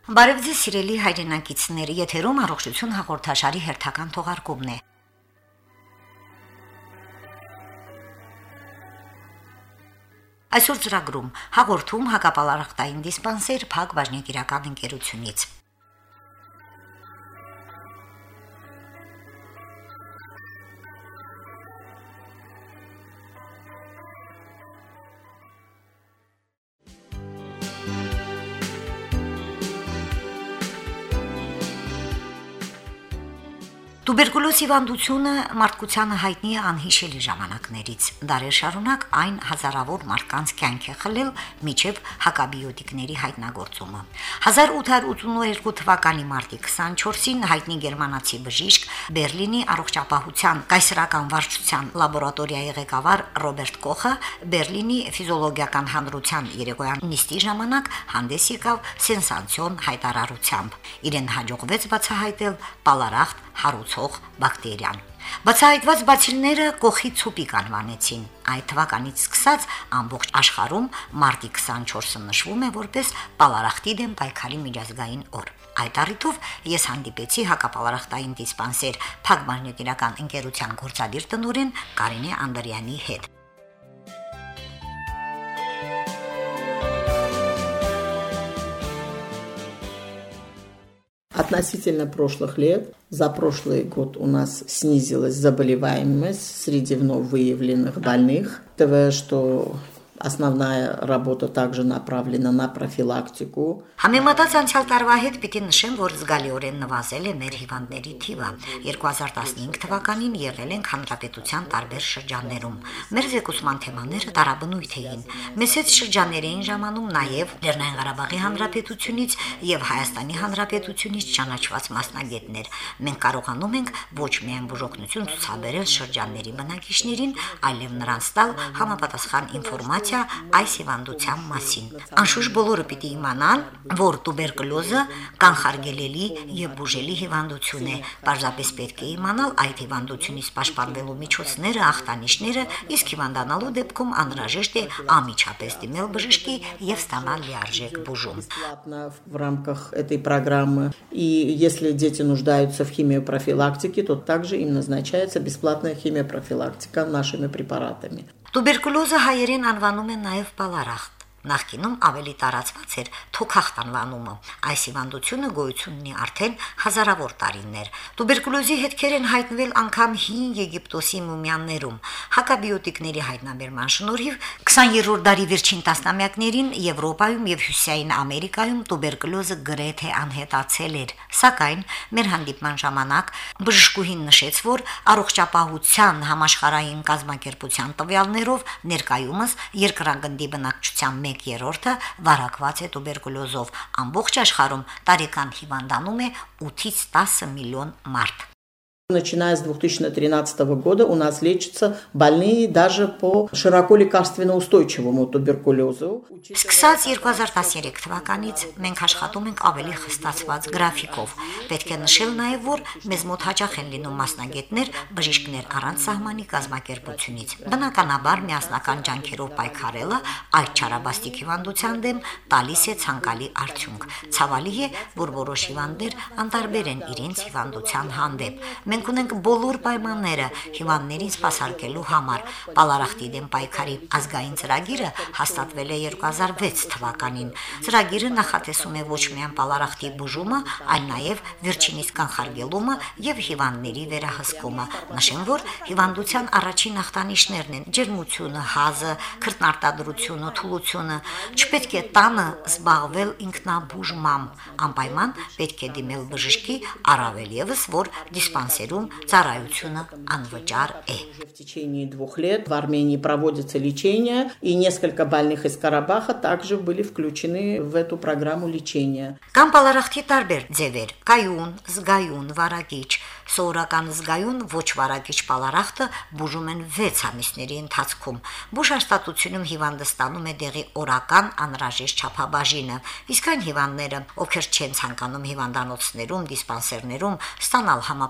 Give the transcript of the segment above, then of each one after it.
Բարև ձեզ սիրելի հայրենակիցներ, եթերում առողջություն հաղորդաշարի հերթական թողարկումն է։ Այսօր ծրագրում հաղորդում հակապալարախտային դիսպանսեր Փակ բաժնետիրական ընկերությունից։ Տուբերկուլոզ հիվանդությունը մարդկությանը հայտնի է անհիշելի ժամանակներից։ Դարեր շարունակ այն հազարավոր մարդկանց կյանք է խլել մինչև հակաբիոտիկների հայտնագործումը։ 1882 թվականի մարտի 24-ին հայտնի գերմանացի բժիշկ Բերլինի առողջապահության կայսրական վարչության լաբորատորիայի ղեկավար Ռոբերտ Կոխը Բերլինի ֆիզիոլոգիական հանրության երեկոյան նիստի ժամանակ հանդես եկավ սենսացիոն հայտարարությամբ։ Իրեն հաջողվեց բացահայտել պալարախտ հարուցող բակտերիան։ Բացահայտված բացիլները կոխի ցուպիկ անվանեցին։ Այդ թվականից սկսած ամբողջ աշխարհում մարտի 24-ը նշվում է որպես պալարախտի դեմ պայքարի միջազգային օր։ Այդ առիթով ես հանդիպեցի հակապալարախտային դիսպանսեր Փակ բաժնետիրական ընկերության գործադիր տնօրեն Կարինե Անդրյանի հետ։ Относительно прошлых лет, за прошлый год у нас снизилась заболеваемость среди вновь выявленных больных. Того, что основная работа также направлена на профилактику. Համեմատած անցյալ տարվա հետ պիտի նշեմ, որ զգալիորեն նվազել է մեր հիվանդների թիվը։ 2015 թվականին եղել ենք հանրապետության տարբեր շրջաններում։ Մեր զեկուցման թեմաները տարաբնույթ էին։ Մեզ հետ շրջաններ էին ժամանում նաև Լեռնային Ղարաբաղի Հանրապետությունից եւ Հայաստանի Հանրապետությունից ճանաչված մասնագետներ։ Մենք կարողանում ենք ոչ միայն բուժօգնություն ցուցաբերել շրջանների բնակիչներին, այլև նրանց տալ համապատասխան ինֆորմացիա այս հիվանդության մասին։ Անշուշտ բոլորը պիտի իմանան, որ տուբերկուլոզը կանխարգելելի եւ բուժելի հիվանդություն է։ Պարզապես պետք է իմանալ այդ հիվանդությունից պաշտպանվելու միջոցները, ախտանիշները, իսկ հիվանդանալու դեպքում անհրաժեշտ է անմիջապես դիմել բժշկի եւ ստանալ լիարժեք բուժում։ В рамках этой программы. И если дети нуждаются в химиопрофилактике, то также им назначается бесплатная химиопрофилактика нашими препаратами. Տուբերկուլոզը հայերեն անվանում են նաև պալարախտ։ Նախկինում ավելի տարածված էր թոքախտ անվանումը։ Այս հիվանդությունը գոյություն ունի արդեն հազարավոր տարիներ։ Տուբերկուլոզի հետքեր են հայտնվել անգամ հին Եգիպտոսի մումիաներում։ Հակաբիոտիկների հայտնաբերման շնորհիվ 20-րդ դարի վերջին տասնամյակներին Եվրոպայում եւ Հյուսիսային Ամերիկայում տուբերկուլոզը գրեթե անհետացել էր։ Սակայն մեր հանդիպման ժամանակ բժշկուհին նշեց, որ առողջապահության համաշխարհային կազմակերպության տվյալներով ներկայումս երկրագնդի բնակչության 1/3-ը վարակված է տուբերկուլոզով։ Ամբողջ աշխարհում տարեկան հիվանդանում է 8-ից 10 միլիոն մարդ։ Начиная с 2013 года у нас лечатся больные даже по широко лекарственно устойчивому туберкулезу. Սկսած 2013 թվականից մենք աշխատում ենք ավելի խստացված գրաֆիկով։ Պետք է նշել նաև, որ մեզ մոտ հաճախ են լինում մասնագետներ, բժիշկներ առանց սահմանի կազմակերպությունից։ Բնականաբար միասնական ջանքերով պայքարելը այդ չարաբաստիկ հիվանդության դեմ տալիս է ցանկալի արդյունք։ Ցավալի է, որ որոշ հիվանդներ անտարբեր են իրենց հիվանդության հանդեպ։ Մենք ունենք բոլոր պայմանները հիվանդներին սպասարկելու համար։ Պալարախտի դեմ պայքարի ազգային ծրագիրը հաստատվել է 2006 թվականին։ Ծրագիրը նախատեսում է ոչ միայն պալարախտի բուժումը, այլ նաև վերջինիս կանխարգելումը եւ հիվանդների վերահսկումը։ Նշեմ, որ հիվանդության առաջին ախտանիշներն են ջերմությունը, հազը, քրտնարտադրությունը, թուլությունը։ Չպետք է տանը զբաղվել ինքնաբուժմամբ։ Անպայման պետք է դիմել բժշկի, առավել եւս, որ դիսպանսերում ծառայությունը անվճար է։ В течение 2 лет в Армении проводится лечение, и несколько больных из Карабаха также были включены в эту программу лечения. Կամ պալարախտի տարբեր ձևեր՝ կայուն, զգայուն, վարակիչ, սովորական զգայուն ոչ վարակիչ պալարախտը բուժում են 6 ամիսների ընթացքում։ Բուժհաստատությունում հիվանդը ստանում է դեղի օրական անհրաժեշտ չափաբաժինը, իսկ այն հիվանդները, ովքեր չեն ցանկանում հիվանդանոցներում, դիսպանսերներում ստանալ համապատասխան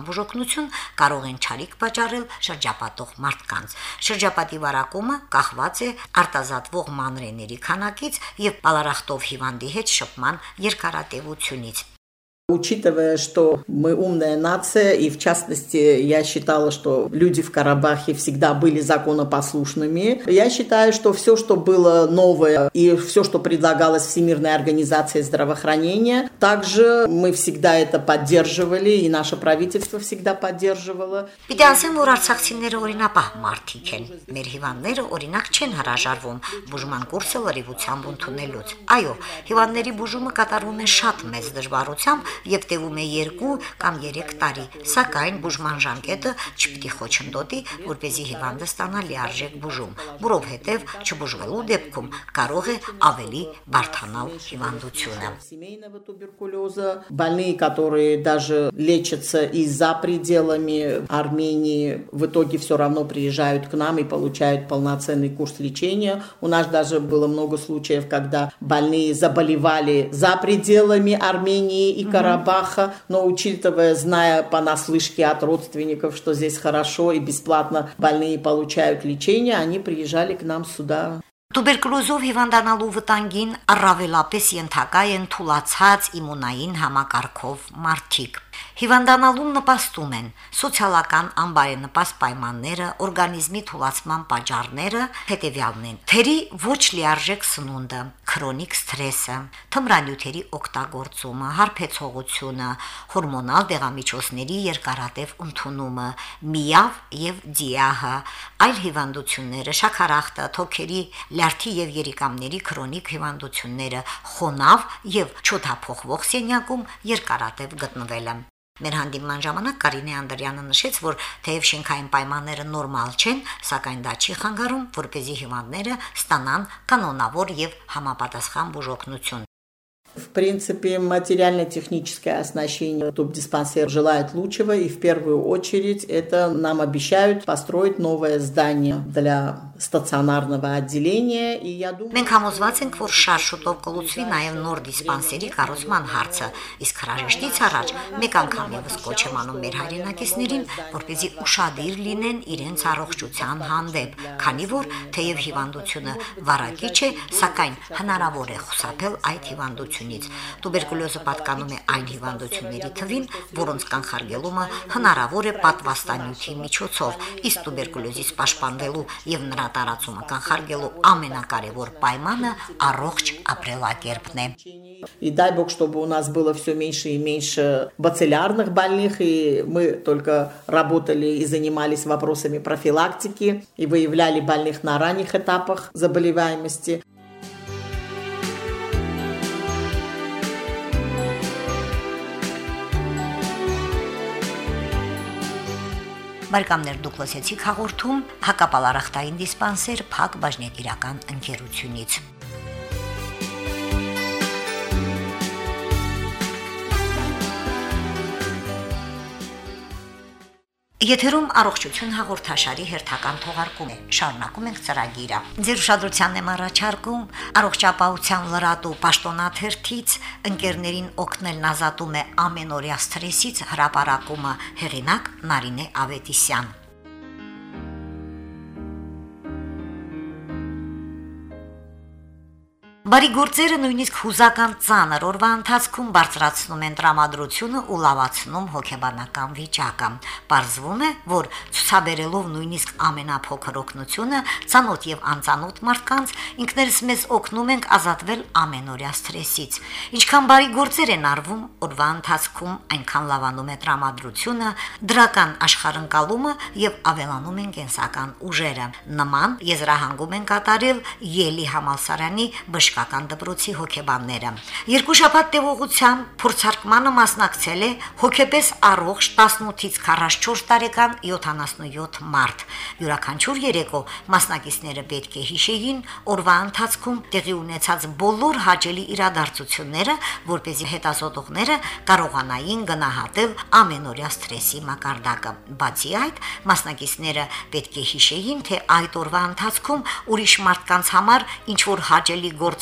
արտասահման բուժօգնություն կարող են չարիք պատճառել շրջապատող մարդկանց։ Շրջապատի վարակումը կախված է արտազատվող մանրէների քանակից եւ բալարախտով հիվանդի հետ շփման երկարատևությունից։ Учитывая, что мы умная нация, и в частности я считала, что люди в Карабахе всегда были законопослушными, я считаю, что все, что было новое и все, что предлагалось Всемирной организацией здравоохранения, также мы всегда это поддерживали, и наше правительство всегда поддерживало. Պիտի ասեմ, որ արցախցիները օրինապահ մարդիկ են։ Մեր հիվանդները օրինակ չեն հրաժարվում բուժման կուրսը լրիվությամբ ընդունելուց։ Այո, հիվանդների բուժումը կատարվում է շատ մեծ դժվարությամբ եւ տևում է 2 կամ 3 տարի, սակայն բուժման ժամկետը չպիտի խոչընդոտի, որպեսզի հիվանդը ստանա լիարժեք բուժում, որովհետեւ չբուժվելու դեպքում կարող է ավելի բարդանալ հիվանդությունը։ Семейного туберкулеза, больные, которые даже лечатся и за пределами Армении, в итоге все равно приезжают к нам и получают полноценный курс лечения. У нас даже было много случаев, когда больные заболевали за пределами Армении и Карабаха, но учитывая, зная понаслышке от родственников, что здесь хорошо и бесплатно больные получают лечение, они приезжали к нам сюда. Տուբերկուլոզով հիվանդանալու վտանգին առավելապես ենթակա են թուլացած իմունային համակարգով մարդիկ։ Հիվանդանալուն նպաստում են սոցիալական անբարենպաստ պայմանները, օրգանիզմի թուլացման պատճառները հետևյալն են. թերի ոչ լիարժեք սնունդը, քրոնիկ սթրեսը, թմրանյութերի օգտագործումը, հարբեցողությունը, հորմոնալ դեղամիջոցների երկարատև ընդունումը, միավ եւ դիահը, այլ հիվանդությունները, շաքարախտը, թոքերի, լյարդի եւ երիկամների քրոնիկ հիվանդությունները, խոնավ եւ չոթափողվող սենյակում երկարատև գտնվելը։ Մեր հանդիպման ժամանակ Կարինե Անդրյանը նշեց, որ թեև շենքային պայմանները նորմալ չեն, սակայն դա չի խանգարում, որպեսզի հիվանդները ստանան կանոնավոր եւ համապատասխան բուժօգնություն։ В принципе, материально-техническое оснащение тубдиспансер желает лучшего, и в первую очередь это нам обещают построить новое здание для стационарного отделения, и я думаю... Մենք համոզված ենք, որ շատ շուտով կլուծվի նաև նոր դիսպանսերի կառուցման հարցը, իսկ հրաժեշտից առաջ մեկ անգամ եւս կոչ եմ անում մեր հայրենակիցներին, որպեսզի ուշադիր լինեն իրենց առողջության հանդեպ, քանի որ թեև հիվանդությունը վարակիչ է, սակայն հնարավոր է խուսափել այդ հիվանդությունից։ Տուբերկուլոզը պատկանում է այն հիվանդությունների թվին, որոնց կանխարգելումը հնարավոր է պատվաստանյութի միջոցով, իսկ տուբերկուլոզից պաշտպանվելու եւ նրա տարածումը կանխարգելու ամենակարևոր պայմանը առողջ ապրելակերպն է։ И дай бог, чтобы у нас было все меньше и меньше бациллярных больных, и мы только работали и занимались вопросами профилактики и выявляли больных на ранних этапах заболеваемости. Բարեկամներ, դուք լսեցիք հաղորդում հակապալարախտային դիսպանսեր Փակ բաժնետիրական ընկերությունից։ Եթերում առողջություն հաղորդաշարի հերթական թողարկում է։ Շարունակում ենք ծրագիրը։ Ձեր ուշադրությանն եմ առաջարկում առողջապահության լրատու պաշտոնաթերթից ընկերներին օգնելն ազատում է ամենօրյա սթրեսից հրապարակումը, հեղինակ Նարինե Ավետիսյան։ Բարի գործերը նույնիսկ հուզական ծանր օրվա ընթացքում բարձրացնում են տրամադրությունը ու լավացնում հոգեբանական վիճակը։ Պարզվում է, որ ցուցաբերելով նույնիսկ ամենափոքր օգնությունը ծանոթ եւ անծանոթ մարդկանց ինքներս մեզ օգնում ենք ազատվել ամենօրյա սթրեսից։ Ինչքան բարի գործեր են արվում օրվա ընթացքում, այնքան լավանում է տրամադրությունը, դրական աշխարհընկալումը եւ ավելանում են կենսական ուժերը։ Նման եզրահանգում են կատարել Ելի համալսարանի բժշկական դպրոցի հոգեբանները։ Երկու շաբաթ տևողությամբ փորձարկմանը մասնակցել է հոգեպես առողջ 18-ից 44 տարեկան 77 մարդ։ Յուրաքանչյուր երեկո մասնակիցները պետք է հիշեին օրվա ընթացքում տեղի ունեցած բոլոր հաճելի իրադարձությունները, որպեսզի հետազոտողները կարողանային գնահատել ամենօրյա սթրեսի մակարդակը։ Բացի այդ, մասնակիցները պետք է հիշեին, թե այդ օրվա ընթացքում ուրիշ մարդկանց համար ինչ որ հաճելի գործ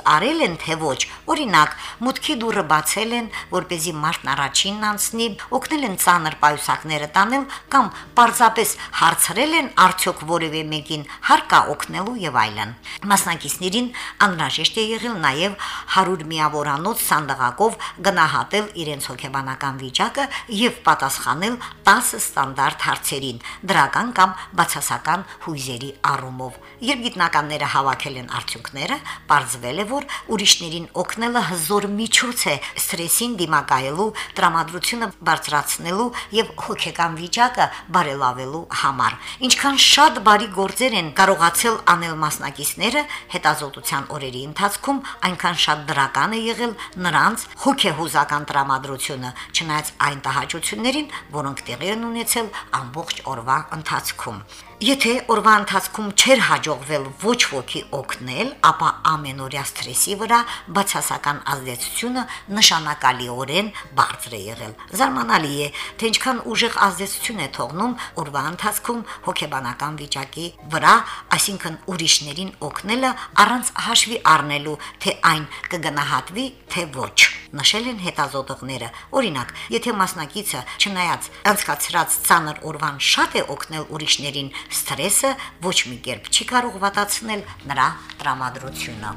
արել են, թե ոչ։ Օրինակ, մուտքի դուռը բացել են, որպեսզի մարդն առաջինն անցնի, օգնել են ծանր պայուսակները տանել կամ պարզապես հարցրել են արդյոք որևէ մեկին հարկա օգնելու եւ այլն։ Մասնակիցներին անհրաժեշտ է եղել նաեւ 100 միավորանոց սանդղակով գնահատել իրենց հոգեբանական վիճակը եւ պատասխանել 10 ստանդարտ հարցերին, դրական կամ բացասական հույզերի առումով։ Երբ գիտնականները հավաքել են արդյունքները, պարզվել է, որ ուրիշներին օգնելը հզոր միջոց է սթրեսին դիմակայելու, տրամադրությունը բարձրացնելու եւ հոգեկան վիճակը բարելավելու համար։ Ինչքան շատ բարի գործեր են կարողացել անել մասնակիցները հետազոտության օրերի ընթացքում, այնքան շատ դրական է եղել նրանց հոգեհուզական տրամադրությունը, չնայած այն տհաճություններին, որոնք տեղի են ունեցել ամբողջ օրվա ընթացքում։ Եթե օրվա ընթացքում չէր հաջողվել ոչ ոքի օգնել, ապա ամենօրյա սթրեսի վրա բացասական ազդեցությունը նշանակալիորեն բարձր է եղել։ Զարմանալի է, թե ինչքան ուժեղ ազդեցություն է թողնում օրվա ընթացքում հոգեբանական վիճակի վրա, այսինքն ուրիշներին օգնելը առանց հաշվի առնելու, թե այն կգնահատվի, թե ոչ։ Նշել են հետազոտողները։ Օրինակ, եթե մասնակիցը չնայած անցկացրած ծանր օրվան շատ է օգնել ուրիշներին, սթրեսը ոչ մի կերպ չի կարող վատացնել նրա տրամադրությունը։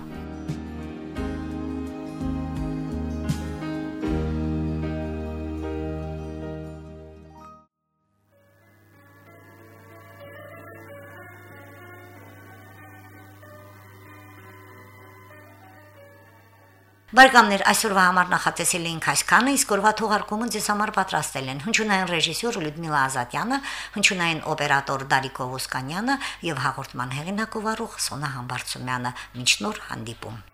Բարեկամներ, այսօրվա համար նախատեսել էինք այսքանը, իսկ օրվա թողարկումը ձեզ համար պատրաստել են հնչյունային ռեժիսոր Լյուդմիլա Ազատյանը, հնչյունային օպերատոր Դարիկ Օվոսկանյանը եւ հաղորդման հեղինակ ով Սոնա Համբարձումյանը։ Մինչ նոր հանդիպում։